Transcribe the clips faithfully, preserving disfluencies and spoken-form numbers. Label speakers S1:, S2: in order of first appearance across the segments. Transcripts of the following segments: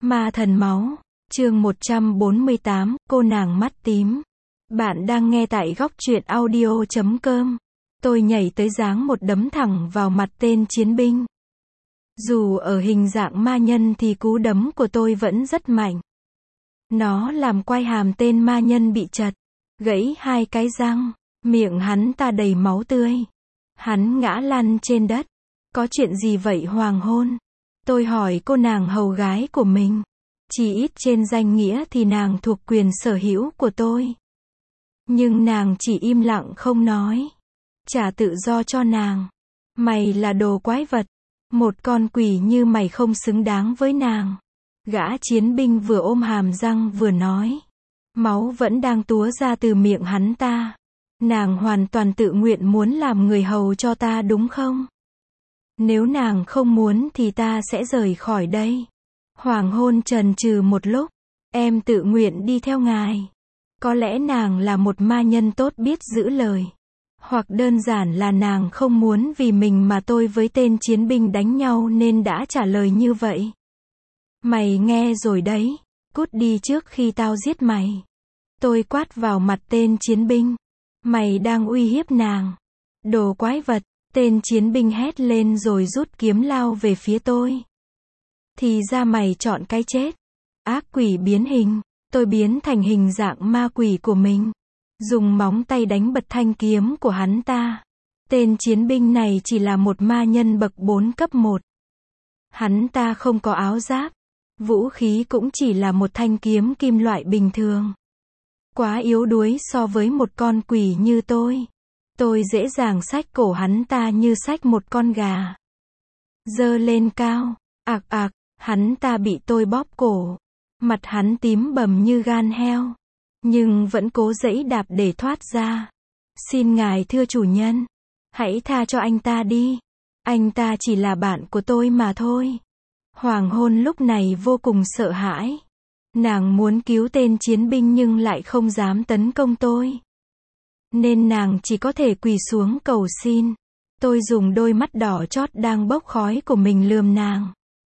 S1: Ma thần máu, chương một trăm bốn mươi tám, cô nàng mắt tím. Bạn đang nghe tại góc truyện audio chấm com. Tôi nhảy tới giáng một đấm thẳng vào mặt tên chiến binh. Dù ở hình dạng ma nhân thì cú đấm của tôi vẫn rất mạnh. Nó làm quai hàm tên ma nhân bị chật, gãy hai cái răng, miệng hắn ta đầy máu tươi. Hắn ngã lăn trên đất. Có chuyện gì vậy Hoàng Hôn? Tôi hỏi cô nàng hầu gái của mình. Chỉ ít trên danh nghĩa thì nàng thuộc quyền sở hữu của tôi. Nhưng nàng chỉ im lặng không nói. Trả tự do cho nàng. Mày là đồ quái vật. Một con quỷ như mày không xứng đáng với nàng. Gã chiến binh vừa ôm hàm răng vừa nói. Máu vẫn đang túa ra từ miệng hắn ta. Nàng hoàn toàn tự nguyện muốn làm người hầu cho ta đúng không? Nếu nàng không muốn thì ta sẽ rời khỏi đây. Hoàng Hôn chần chừ một lúc. Em tự nguyện đi theo ngài. Có lẽ nàng là một ma nhân tốt biết giữ lời. Hoặc đơn giản là nàng không muốn vì mình mà tôi với tên chiến binh đánh nhau nên đã trả lời như vậy. Mày nghe rồi đấy. Cút đi trước khi tao giết mày. Tôi quát vào mặt tên chiến binh. Mày đang uy hiếp nàng. Đồ quái vật. Tên chiến binh hét lên rồi rút kiếm lao về phía tôi. Thì ra mày chọn cái chết. Ác quỷ biến hình. Tôi biến thành hình dạng ma quỷ của mình. Dùng móng tay đánh bật thanh kiếm của hắn ta. Tên chiến binh này chỉ là một ma nhân bậc bốn cấp một. Hắn ta không có áo giáp. Vũ khí cũng chỉ là một thanh kiếm kim loại bình thường. Quá yếu đuối so với một con quỷ như tôi. Tôi dễ dàng xách cổ hắn ta như xách một con gà. Giơ lên cao. Ạc ạc, hắn ta bị tôi bóp cổ. Mặt hắn tím bầm như gan heo. Nhưng vẫn cố giãy đạp để thoát ra. Xin ngài thưa chủ nhân. Hãy tha cho anh ta đi. Anh ta chỉ là bạn của tôi mà thôi. Hoàng Hôn lúc này vô cùng sợ hãi. Nàng muốn cứu tên chiến binh nhưng lại không dám tấn công tôi. Nên nàng chỉ có thể quỳ xuống cầu xin. Tôi dùng đôi mắt đỏ chót đang bốc khói của mình lườm nàng.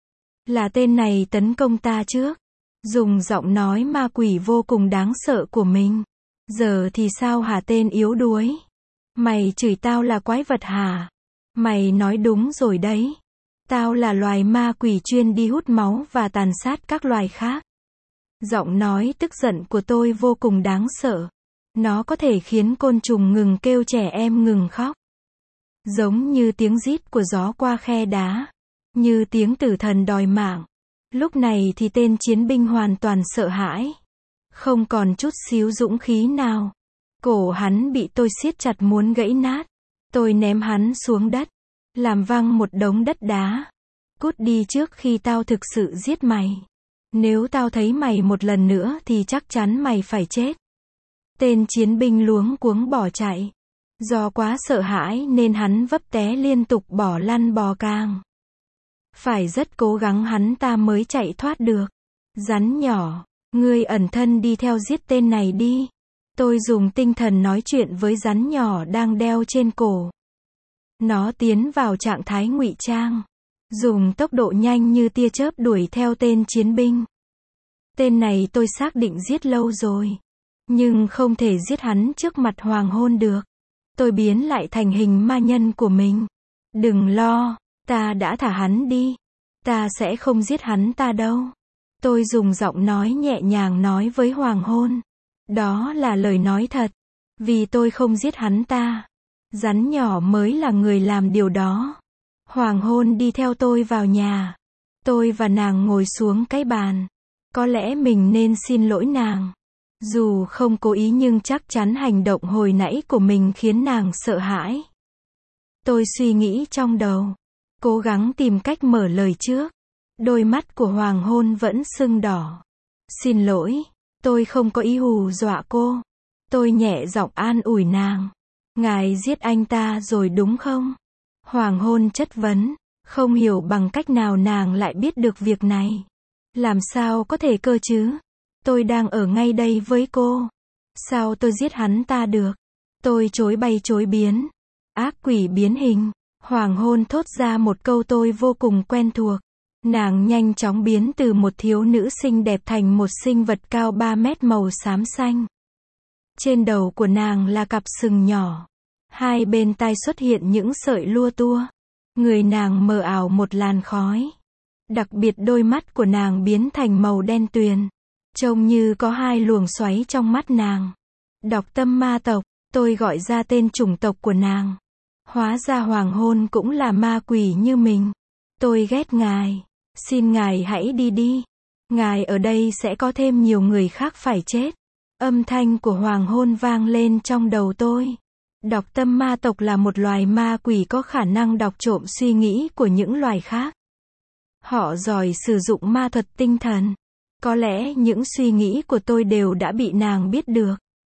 S1: Là tên này tấn công ta trước. Dùng giọng nói ma quỷ vô cùng đáng sợ của mình. Giờ thì sao hả tên yếu đuối? Mày chửi tao là quái vật hả? Mày nói đúng rồi đấy. Tao là loài ma quỷ chuyên đi hút máu và tàn sát các loài khác. Giọng nói tức giận của tôi vô cùng đáng sợ. Nó có thể khiến côn trùng ngừng kêu, trẻ em ngừng khóc. Giống như tiếng rít của gió qua khe đá. Như tiếng tử thần đòi mạng. Lúc này thì tên chiến binh hoàn toàn sợ hãi. Không còn chút xíu dũng khí nào. Cổ hắn bị tôi siết chặt muốn gãy nát. Tôi ném hắn xuống đất. Làm văng một đống đất đá. Cút đi trước khi tao thực sự giết mày. Nếu tao thấy mày một lần nữa thì chắc chắn mày phải chết. Tên chiến binh luống cuống bỏ chạy. Do quá sợ hãi nên hắn vấp té liên tục bỏ lăn bò càng. Phải rất cố gắng hắn ta mới chạy thoát được. Rắn nhỏ, ngươi ẩn thân đi theo giết tên này đi. Tôi dùng tinh thần nói chuyện với rắn nhỏ đang đeo trên cổ. Nó tiến vào trạng thái ngụy trang. Dùng tốc độ nhanh như tia chớp đuổi theo tên chiến binh. Tên này tôi xác định giết lâu rồi. Nhưng không thể giết hắn trước mặt Hoàng Hôn được. Tôi biến lại thành hình ma nhân của mình. Đừng lo, ta đã thả hắn đi. Ta sẽ không giết hắn ta đâu. Tôi dùng giọng nói nhẹ nhàng nói với Hoàng Hôn. Đó là lời nói thật. Vì tôi không giết hắn ta. Rắn nhỏ mới là người làm điều đó. Hoàng Hôn đi theo tôi vào nhà. Tôi và nàng ngồi xuống cái bàn. Có lẽ mình nên xin lỗi nàng. Dù không cố ý nhưng chắc chắn hành động hồi nãy của mình khiến nàng sợ hãi. Tôi suy nghĩ trong đầu. Cố gắng tìm cách mở lời trước. Đôi mắt của Hoàng Hôn vẫn sưng đỏ. Xin lỗi. Tôi không có ý hù dọa cô. Tôi nhẹ giọng an ủi nàng. Ngài giết anh ta rồi đúng không? Hoàng Hôn chất vấn. Không hiểu bằng cách nào nàng lại biết được việc này. Làm sao có thể cơ chứ? Tôi đang ở ngay đây với cô. Sao tôi giết hắn ta được? Tôi chối bay chối biến. Ác quỷ biến hình. Hoàng Hôn thốt ra một câu tôi vô cùng quen thuộc. Nàng nhanh chóng biến từ một thiếu nữ xinh đẹp thành một sinh vật cao ba mét màu xám xanh. Trên đầu của nàng là cặp sừng nhỏ. Hai bên tai xuất hiện những sợi lua tua. Người nàng mờ ảo một làn khói. Đặc biệt đôi mắt của nàng biến thành màu đen tuyền. Trông như có hai luồng xoáy trong mắt nàng. Đọc tâm ma tộc, tôi gọi ra tên chủng tộc của nàng. Hóa ra hoàng hôn cũng là ma quỷ như mình. Tôi ghét ngài. Xin ngài hãy đi đi. Ngài ở đây sẽ có thêm nhiều người khác phải chết. Âm thanh của hoàng hôn vang lên trong đầu tôi. Đọc tâm ma tộc là một loài ma quỷ có khả năng đọc trộm suy nghĩ của những loài khác. Họ giỏi sử dụng ma thuật tinh thần. Có lẽ những suy nghĩ của tôi đều đã bị nàng biết được.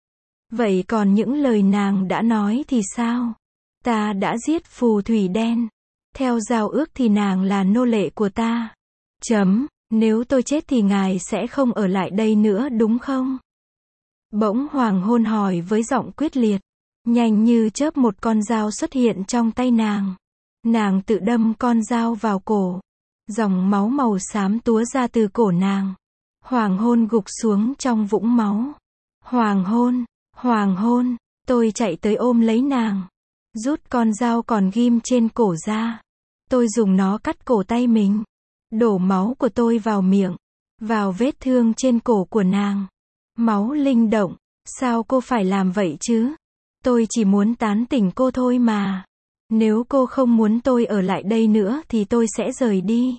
S1: Vậy còn những lời nàng đã nói thì sao? Ta đã giết phù thủy đen. Theo giao ước thì nàng là nô lệ của ta. Chấm, nếu tôi chết thì ngài sẽ không ở lại đây nữa đúng không? Bỗng hoàng hôn hỏi với giọng quyết liệt. Nhanh như chớp một con dao xuất hiện trong tay nàng. Nàng tự đâm con dao vào cổ. Dòng máu màu xám túa ra từ cổ nàng. Hoàng hôn gục xuống trong vũng máu. Hoàng hôn, hoàng hôn, tôi chạy tới ôm lấy nàng. Rút con dao còn ghim trên cổ ra. Tôi dùng nó cắt cổ tay mình. Đổ máu của tôi vào miệng. Vào vết thương trên cổ của nàng. Máu linh động. Sao cô phải làm vậy chứ? Tôi chỉ muốn tán tỉnh cô thôi mà. Nếu cô không muốn tôi ở lại đây nữa thì tôi sẽ rời đi.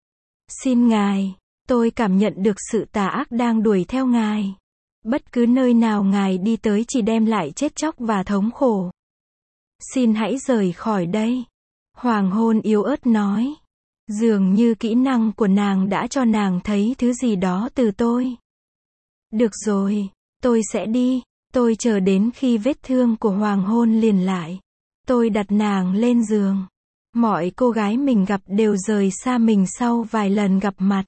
S1: Xin ngài. Tôi cảm nhận được sự tà ác đang đuổi theo ngài. Bất cứ nơi nào ngài đi tới chỉ đem lại chết chóc và thống khổ. Xin hãy rời khỏi đây. Hoàng hôn yếu ớt nói. Dường như kỹ năng của nàng đã cho nàng thấy thứ gì đó từ tôi. Được rồi, tôi sẽ đi. Tôi chờ đến khi vết thương của hoàng hôn liền lại. Tôi đặt nàng lên giường. Mọi cô gái mình gặp đều rời xa mình sau vài lần gặp mặt.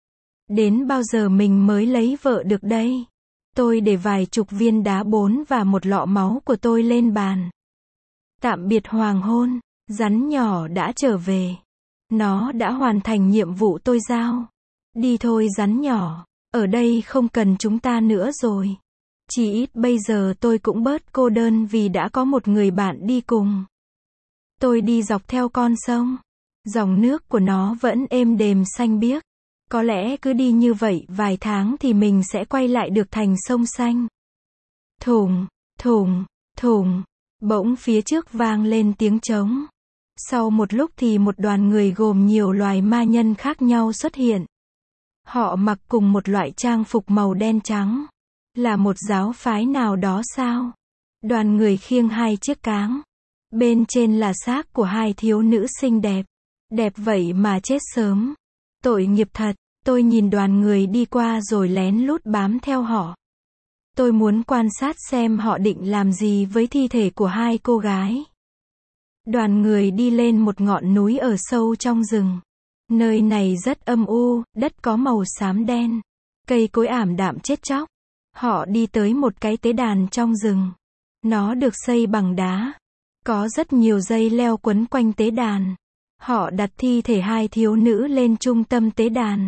S1: Đến bao giờ mình mới lấy vợ được đây? Tôi để vài chục viên đá bốn và một lọ máu của tôi lên bàn. Tạm biệt hoàng hôn, rắn nhỏ đã trở về. Nó đã hoàn thành nhiệm vụ tôi giao. Đi thôi rắn nhỏ, ở đây không cần chúng ta nữa rồi. Chỉ ít bây giờ tôi cũng bớt cô đơn vì đã có một người bạn đi cùng. Tôi đi dọc theo con sông. Dòng nước của nó vẫn êm đềm xanh biếc. Có lẽ cứ đi như vậy vài tháng thì mình sẽ quay lại được thành sông xanh. Thùng, thùng, thùng. Bỗng phía trước vang lên tiếng trống. Sau một lúc thì một đoàn người gồm nhiều loài ma nhân khác nhau xuất hiện. Họ mặc cùng một loại trang phục màu đen trắng. Là một giáo phái nào đó sao? Đoàn người khiêng hai chiếc cáng. Bên trên là xác của hai thiếu nữ xinh đẹp. Đẹp vậy mà chết sớm. Tội nghiệp thật. Tôi nhìn đoàn người đi qua rồi lén lút bám theo họ. Tôi muốn quan sát xem họ định làm gì với thi thể của hai cô gái. Đoàn người đi lên một ngọn núi ở sâu trong rừng. Nơi này rất âm u, đất có màu xám đen. Cây cối ảm đạm chết chóc. Họ đi tới một cái tế đàn trong rừng. Nó được xây bằng đá. Có rất nhiều dây leo quấn quanh tế đàn. Họ đặt thi thể hai thiếu nữ lên trung tâm tế đàn.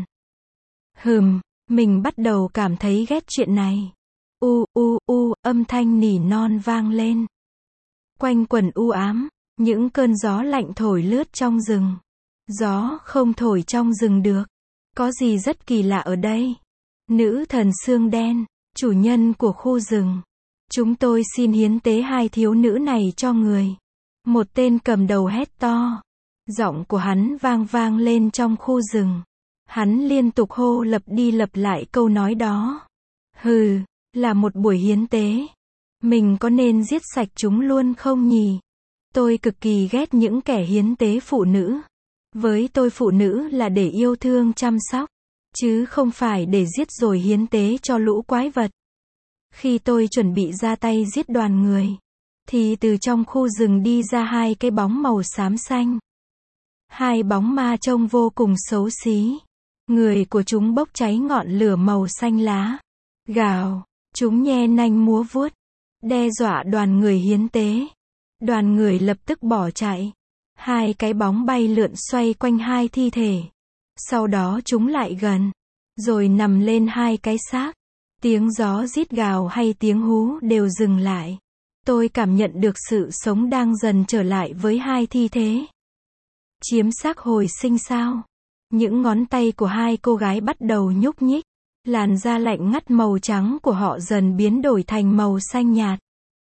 S1: Hừm, mình bắt đầu cảm thấy ghét chuyện này. U, u, u, âm thanh nỉ non vang lên. Quanh quần u ám, những cơn gió lạnh thổi lướt trong rừng. Gió không thổi trong rừng được. Có gì rất kỳ lạ ở đây. Nữ thần xương đen, chủ nhân của khu rừng. Chúng tôi xin hiến tế hai thiếu nữ này cho người. Một tên cầm đầu hét to. Giọng của hắn vang vang lên trong khu rừng. Hắn liên tục hô lặp đi lặp lại câu nói đó. Hừ, là một buổi hiến tế. Mình có nên giết sạch chúng luôn không nhỉ? Tôi cực kỳ ghét những kẻ hiến tế phụ nữ. Với tôi phụ nữ là để yêu thương chăm sóc, chứ không phải để giết rồi hiến tế cho lũ quái vật. Khi tôi chuẩn bị ra tay giết đoàn người, thì từ trong khu rừng đi ra hai cái bóng màu xám xanh. Hai bóng ma trông vô cùng xấu xí. Người của chúng bốc cháy ngọn lửa màu xanh lá. Gào, chúng nhe nanh múa vuốt, đe dọa đoàn người hiến tế. Đoàn người lập tức bỏ chạy. Hai cái bóng bay lượn xoay quanh hai thi thể. Sau đó chúng lại gần. Rồi nằm lên hai cái xác. Tiếng gió rít gào hay tiếng hú đều dừng lại. Tôi cảm nhận được sự sống đang dần trở lại với hai thi thế. Chiếm xác hồi sinh sao? Những ngón tay của hai cô gái bắt đầu nhúc nhích. Làn da lạnh ngắt màu trắng của họ dần biến đổi thành màu xanh nhạt.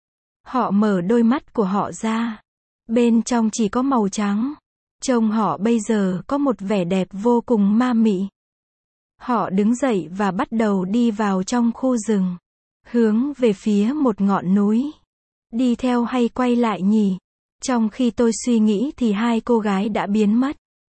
S1: Họ mở đôi mắt của họ ra. Bên trong chỉ có màu trắng. Trông họ bây giờ có một vẻ đẹp vô cùng ma mị. Họ đứng dậy và bắt đầu đi vào trong khu rừng. Hướng về phía một ngọn núi. Đi theo hay quay lại nhỉ? Trong khi tôi suy nghĩ thì hai cô gái đã biến mất.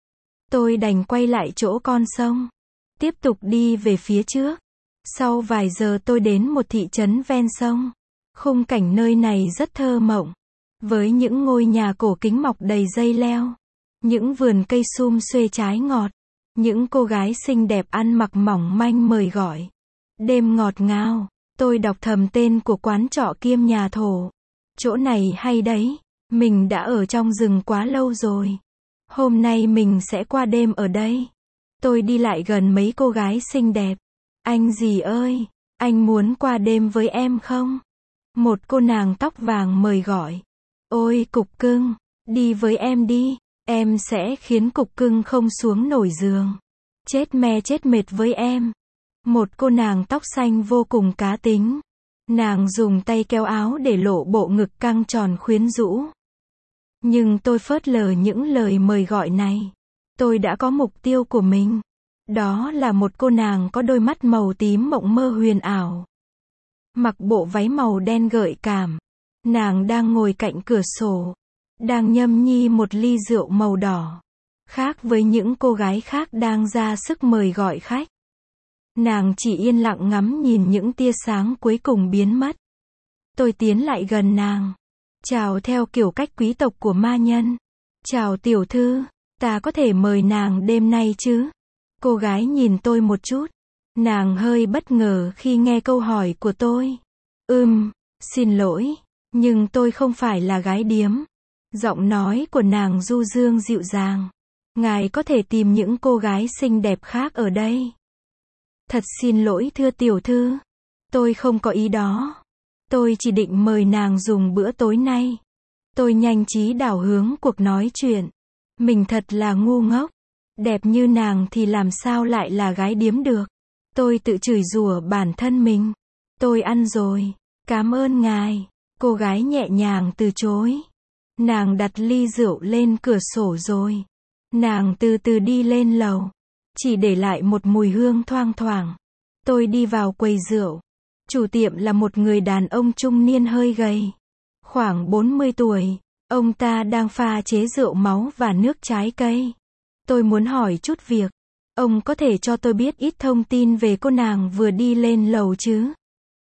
S1: Tôi đành quay lại chỗ con sông. Tiếp tục đi về phía trước. Sau vài giờ tôi đến một thị trấn ven sông. Khung cảnh nơi này rất thơ mộng. Với những ngôi nhà cổ kính mọc đầy dây leo. Những vườn cây sum xuê trái ngọt. Những cô gái xinh đẹp ăn mặc mỏng manh mời gọi. Đêm ngọt ngào. Tôi đọc thầm tên của quán trọ kiêm nhà thổ. Chỗ này hay đấy. Mình đã ở trong rừng quá lâu rồi. Hôm nay mình sẽ qua đêm ở đây. Tôi đi lại gần mấy cô gái xinh đẹp. Anh gì ơi, anh muốn qua đêm với em không? Một cô nàng tóc vàng mời gọi. Ôi cục cưng, đi với em đi. Em sẽ khiến cục cưng không xuống nổi giường. Chết me chết mệt với em. Một cô nàng tóc xanh vô cùng cá tính. Nàng dùng tay kéo áo để lộ bộ ngực căng tròn khuyến rũ. Nhưng tôi phớt lờ những lời mời gọi này. Tôi đã có mục tiêu của mình. Đó là một cô nàng có đôi mắt màu tím mộng mơ huyền ảo. Mặc bộ váy màu đen gợi cảm. Nàng đang ngồi cạnh cửa sổ. Đang nhâm nhi một ly rượu màu đỏ. Khác với những cô gái khác đang ra sức mời gọi khách. Nàng chỉ yên lặng ngắm nhìn những tia sáng cuối cùng biến mất. Tôi tiến lại gần nàng. Chào theo kiểu cách quý tộc của ma nhân. Chào tiểu thư, ta có thể mời nàng đêm nay chứ? Cô gái nhìn tôi một chút. Nàng hơi bất ngờ khi nghe câu hỏi của tôi. Ừm, xin lỗi, nhưng tôi không phải là gái điếm. Giọng nói của nàng du dương dịu dàng. Ngài có thể tìm những cô gái xinh đẹp khác ở đây. Thật xin lỗi thưa tiểu thư. Tôi không có ý đó. Tôi chỉ định mời nàng dùng bữa tối nay. Tôi nhanh trí đảo hướng cuộc nói chuyện. Mình thật là ngu ngốc. Đẹp như nàng thì làm sao lại là gái điếm được. Tôi tự chửi rủa bản thân mình. Tôi ăn rồi. Cảm ơn ngài. Cô gái nhẹ nhàng từ chối. Nàng đặt ly rượu lên cửa sổ rồi. Nàng từ từ đi lên lầu. Chỉ để lại một mùi hương thoang thoảng. Tôi đi vào quầy rượu. Chủ tiệm là một người đàn ông trung niên hơi gầy. Khoảng bốn mươi tuổi. Ông ta đang pha chế rượu máu và nước trái cây. Tôi muốn hỏi chút việc. Ông có thể cho tôi biết ít thông tin về cô nàng vừa đi lên lầu chứ?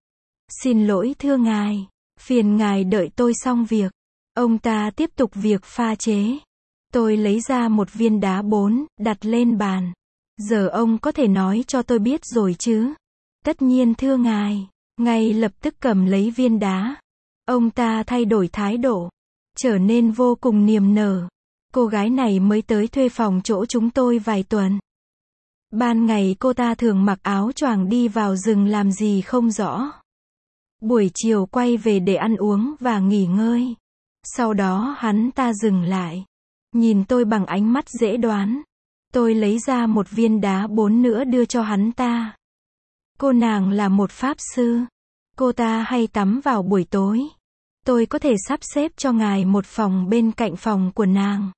S1: Xin lỗi thưa ngài. Phiền ngài đợi tôi xong việc. Ông ta tiếp tục việc pha chế. Tôi lấy ra một viên đá bốn, đặt lên bàn. Giờ ông có thể nói cho tôi biết rồi chứ? Tất nhiên thưa ngài. Ngay lập tức cầm lấy viên đá. Ông ta thay đổi thái độ. Trở nên vô cùng niềm nở. Cô gái này mới tới thuê phòng chỗ chúng tôi vài tuần. Ban ngày cô ta thường mặc áo choàng đi vào rừng làm gì không rõ. Buổi chiều quay về để ăn uống và nghỉ ngơi. Sau đó hắn ta dừng lại. Nhìn tôi bằng ánh mắt dễ đoán. Tôi lấy ra một viên đá bốn nữa đưa cho hắn ta. Cô nàng là một pháp sư. Cô ta hay tắm vào buổi tối. Tôi có thể sắp xếp cho ngài một phòng bên cạnh phòng của nàng.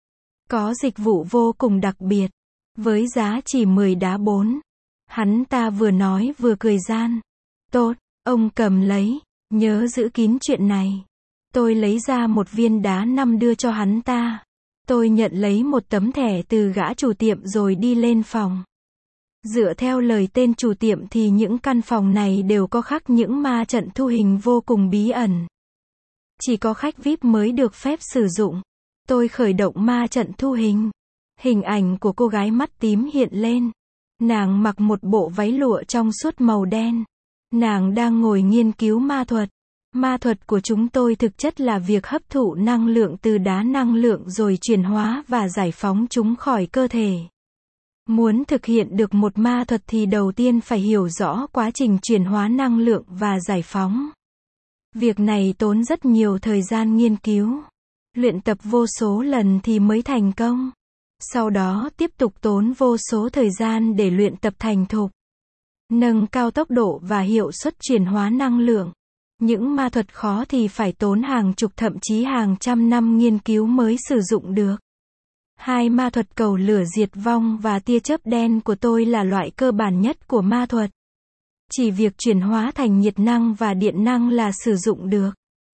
S1: Có dịch vụ vô cùng đặc biệt. Với giá chỉ mười đá bốn. Hắn ta vừa nói vừa cười gian. Tốt, ông cầm lấy. Nhớ giữ kín chuyện này. Tôi lấy ra một viên đá năm đưa cho hắn ta. Tôi nhận lấy một tấm thẻ từ gã chủ tiệm rồi đi lên phòng. Dựa theo lời tên chủ tiệm thì những căn phòng này đều có khắc những ma trận thu hình vô cùng bí ẩn. Chỉ có khách vi ai pi mới được phép sử dụng. Tôi khởi động ma trận thu hình. Hình ảnh của cô gái mắt tím hiện lên. Nàng mặc một bộ váy lụa trong suốt màu đen. Nàng đang ngồi nghiên cứu ma thuật. Ma thuật của chúng tôi thực chất là việc hấp thụ năng lượng từ đá năng lượng rồi chuyển hóa và giải phóng chúng khỏi cơ thể. Muốn thực hiện được một ma thuật thì đầu tiên phải hiểu rõ quá trình chuyển hóa năng lượng và giải phóng. Việc này tốn rất nhiều thời gian nghiên cứu, luyện tập vô số lần thì mới thành công. Sau đó tiếp tục tốn vô số thời gian để luyện tập thành thục, nâng cao tốc độ và hiệu suất chuyển hóa năng lượng. Những ma thuật khó thì phải tốn hàng chục thậm chí hàng trăm năm nghiên cứu mới sử dụng được. Hai ma thuật cầu lửa diệt vong và tia chớp đen của tôi là loại cơ bản nhất của ma thuật. Chỉ việc chuyển hóa thành nhiệt năng và điện năng là sử dụng được.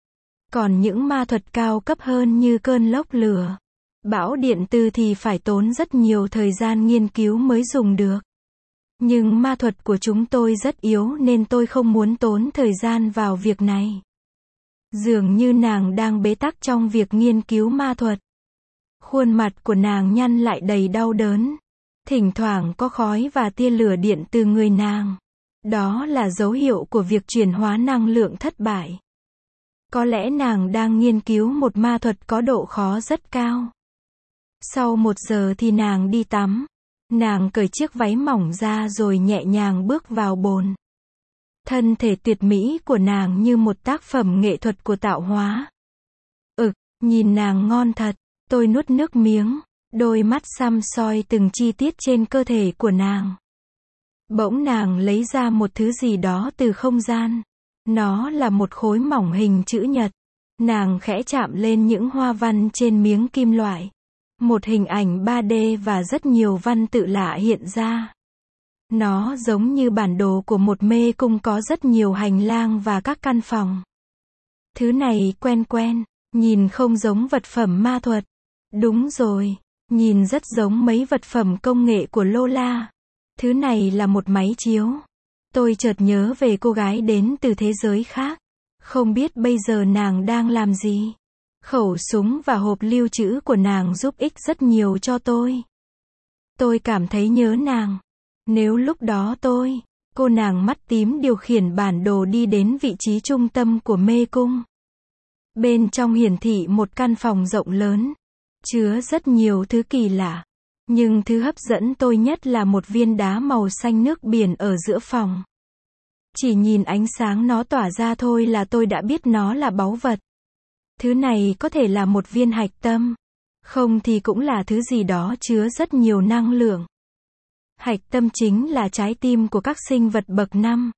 S1: Còn những ma thuật cao cấp hơn như cơn lốc lửa, bão điện từ thì phải tốn rất nhiều thời gian nghiên cứu mới dùng được. Nhưng ma thuật của chúng tôi rất yếu nên tôi không muốn tốn thời gian vào việc này. Dường như nàng đang bế tắc trong việc nghiên cứu ma thuật. Khuôn mặt của nàng nhăn lại đầy đau đớn. Thỉnh thoảng có khói và tia lửa điện từ người nàng. Đó là dấu hiệu của việc chuyển hóa năng lượng thất bại. Có lẽ nàng đang nghiên cứu một ma thuật có độ khó rất cao. Sau một giờ thì nàng đi tắm. Nàng cởi chiếc váy mỏng ra rồi nhẹ nhàng bước vào bồn. Thân thể tuyệt mỹ của nàng như một tác phẩm nghệ thuật của tạo hóa. Ực, nhìn nàng ngon thật. Tôi nuốt nước miếng, đôi mắt săm soi từng chi tiết trên cơ thể của nàng. Bỗng nàng lấy ra một thứ gì đó từ không gian. Nó là một khối mỏng hình chữ nhật. Nàng khẽ chạm lên những hoa văn trên miếng kim loại. Một hình ảnh ba D và rất nhiều văn tự lạ hiện ra. Nó giống như bản đồ của một mê cung có rất nhiều hành lang và các căn phòng. Thứ này quen quen, nhìn không giống vật phẩm ma thuật. Đúng rồi, nhìn rất giống mấy vật phẩm công nghệ của Lola. Thứ này là một máy chiếu. Tôi chợt nhớ về cô gái đến từ thế giới khác. Không biết bây giờ nàng đang làm gì. Khẩu súng và hộp lưu trữ của nàng giúp ích rất nhiều cho tôi. Tôi cảm thấy nhớ nàng. Nếu lúc đó tôi, cô nàng mắt tím điều khiển bản đồ đi đến vị trí trung tâm của mê cung. Bên trong hiển thị một căn phòng rộng lớn, chứa rất nhiều thứ kỳ lạ. Nhưng thứ hấp dẫn tôi nhất là một viên đá màu xanh nước biển ở giữa phòng. Chỉ nhìn ánh sáng nó tỏa ra thôi là tôi đã biết nó là báu vật. Thứ này có thể là một viên hạch tâm. Không thì cũng là thứ gì đó chứa rất nhiều năng lượng. Hạch tâm chính là trái tim của các sinh vật bậc năm.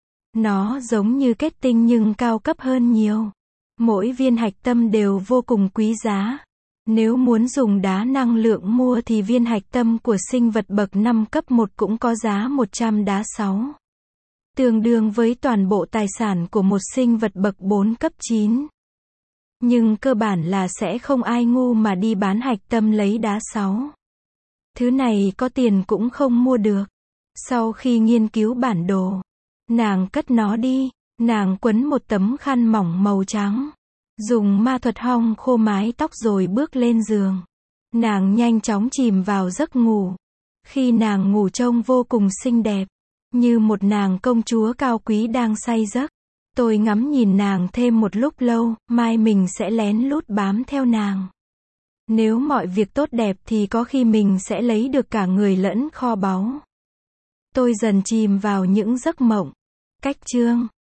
S1: Nó giống như kết tinh nhưng cao cấp hơn nhiều. Mỗi viên hạch tâm đều vô cùng quý giá. Nếu muốn dùng đá năng lượng mua thì viên hạch tâm của sinh vật bậc năm cấp một cũng có giá một trăm đá sáu. Tương đương với toàn bộ tài sản của một sinh vật bậc bốn cấp chín. Nhưng cơ bản là sẽ không ai ngu mà đi bán hạch tâm lấy đá sáu. Thứ này có tiền cũng không mua được. Sau khi nghiên cứu bản đồ, nàng cất nó đi, nàng quấn một tấm khăn mỏng màu trắng. Dùng ma thuật hong khô mái tóc rồi bước lên giường. Nàng nhanh chóng chìm vào giấc ngủ. Khi nàng ngủ trông vô cùng xinh đẹp, như một nàng công chúa cao quý đang say giấc. Tôi ngắm nhìn nàng thêm một lúc lâu, mai mình sẽ lén lút bám theo nàng. Nếu mọi việc tốt đẹp thì có khi mình sẽ lấy được cả người lẫn kho báu. Tôi dần chìm vào những giấc mộng. Cách chương